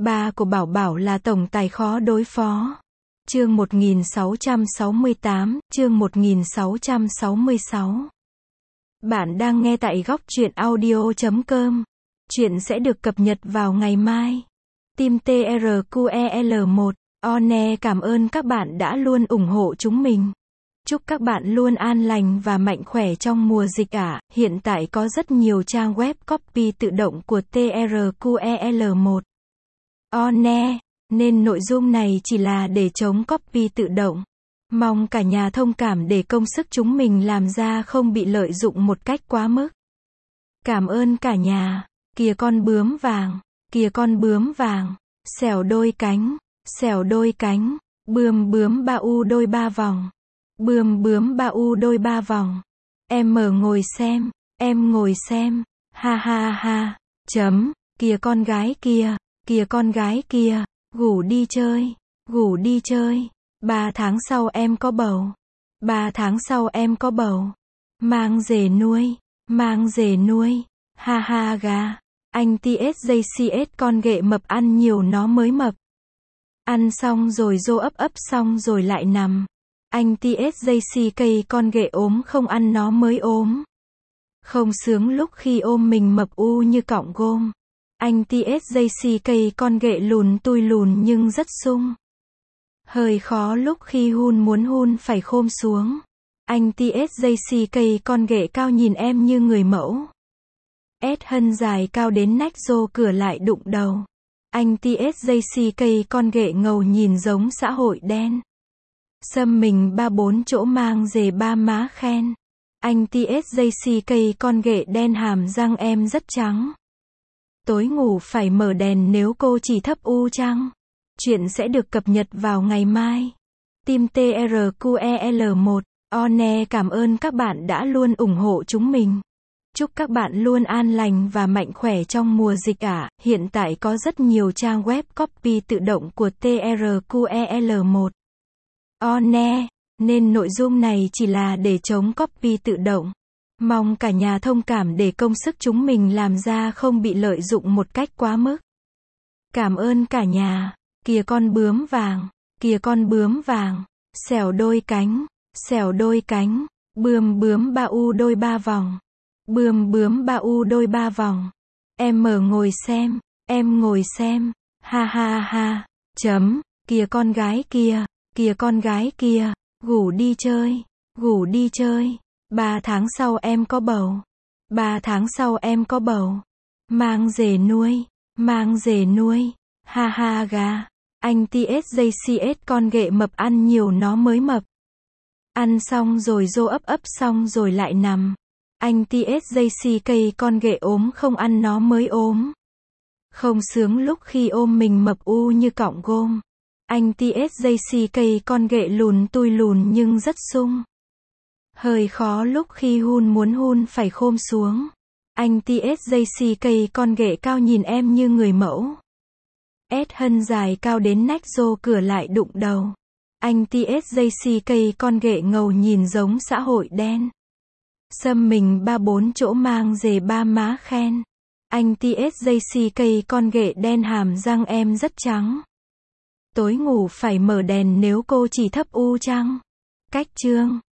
Ba của Bảo Bảo là tổng tài khó đối phó. Chương 1668, chương 1666. Bạn đang nghe tại góc truyện audio.com. Chuyện sẽ được cập nhật vào ngày mai. Team TRQEL1, One cảm ơn các bạn đã luôn ủng hộ chúng mình. Chúc các bạn luôn an lành và mạnh khỏe trong mùa dịch ạ. Hiện tại có rất nhiều trang web copy tự động của TRQEL1. One, nên nội dung này chỉ là để chống copy tự động. Mong cả nhà thông cảm để công sức chúng mình làm ra không bị lợi dụng một cách quá mức. Cảm ơn cả nhà. Kìa con bướm vàng, kìa con bướm vàng, xẻo đôi cánh, bướm bướm ba u đôi ba vòng, bướm bướm ba u đôi ba vòng. Em ngồi xem, ha ha ha, kìa con gái kia, ngủ đi chơi, 3 tháng sau em có bầu, mang về nuôi, ha ha gà, anh TSJCS con ghệ mập ăn nhiều nó mới mập. Ăn xong rồi dô ấp xong rồi lại nằm. Anh TSJCK con ghệ ốm không ăn nó mới ốm. Không sướng lúc khi ôm mình mập u như cọng gôm. Anh TSJCK con ghệ lùn tui lùn nhưng rất sung. Hơi khó lúc khi muốn hun phải khom xuống. Anh TSJCK con ghệ cao nhìn em như người mẫu. Hân dài cao đến nách rô cửa lại đụng đầu. Anh TSJCK con ghệ ngầu nhìn giống xã hội đen. Xâm mình 3-4 chỗ mang dề 3 má khen. Anh TSJCK con ghệ đen hàm răng em rất trắng. Tối ngủ phải mở đèn nếu cô chỉ thấp u trăng. Chuyện sẽ được cập nhật vào ngày mai. Team TRQEL1, One cảm ơn các bạn đã luôn ủng hộ chúng mình. Chúc các bạn luôn an lành và mạnh khỏe trong mùa dịch ạ. Hiện tại có rất nhiều trang web copy tự động của TRQEL1. One, nên nội dung này chỉ là để chống copy tự động. Mong cả nhà thông cảm để công sức chúng mình làm ra không bị lợi dụng một cách quá mức. Cảm ơn cả nhà. Kìa con bướm vàng, xẻo đôi cánh, bướm bướm ba u đôi ba vòng, bướm bướm ba u đôi ba vòng. Em ngồi xem, ha ha ha, kìa con gái kia, ngủ đi chơi, 3 tháng sau em có bầu, mang về nuôi, ha ha gà, anh TSJCS con ghệ mập ăn nhiều nó mới mập. Ăn xong rồi dô ấp xong rồi lại nằm. Anh TSJCK con ghệ ốm không ăn nó mới ốm. Không sướng lúc khi ôm mình mập u như cọng gôm. Anh TSJCK con ghệ lùn tui lùn nhưng rất sung. Hơi khó lúc khi muốn hun phải khom xuống. Anh TSJCK con ghệ cao nhìn em như người mẫu. Hân dài cao đến nách rô cửa lại đụng đầu. Anh TSJCK con ghệ ngầu nhìn giống xã hội đen. Xâm mình 3-4 chỗ mang dề 3 má khen. Anh TSJCK con ghệ đen hàm răng em rất trắng. Tối ngủ phải mở đèn nếu cô chỉ thấp u trăng. Cách chương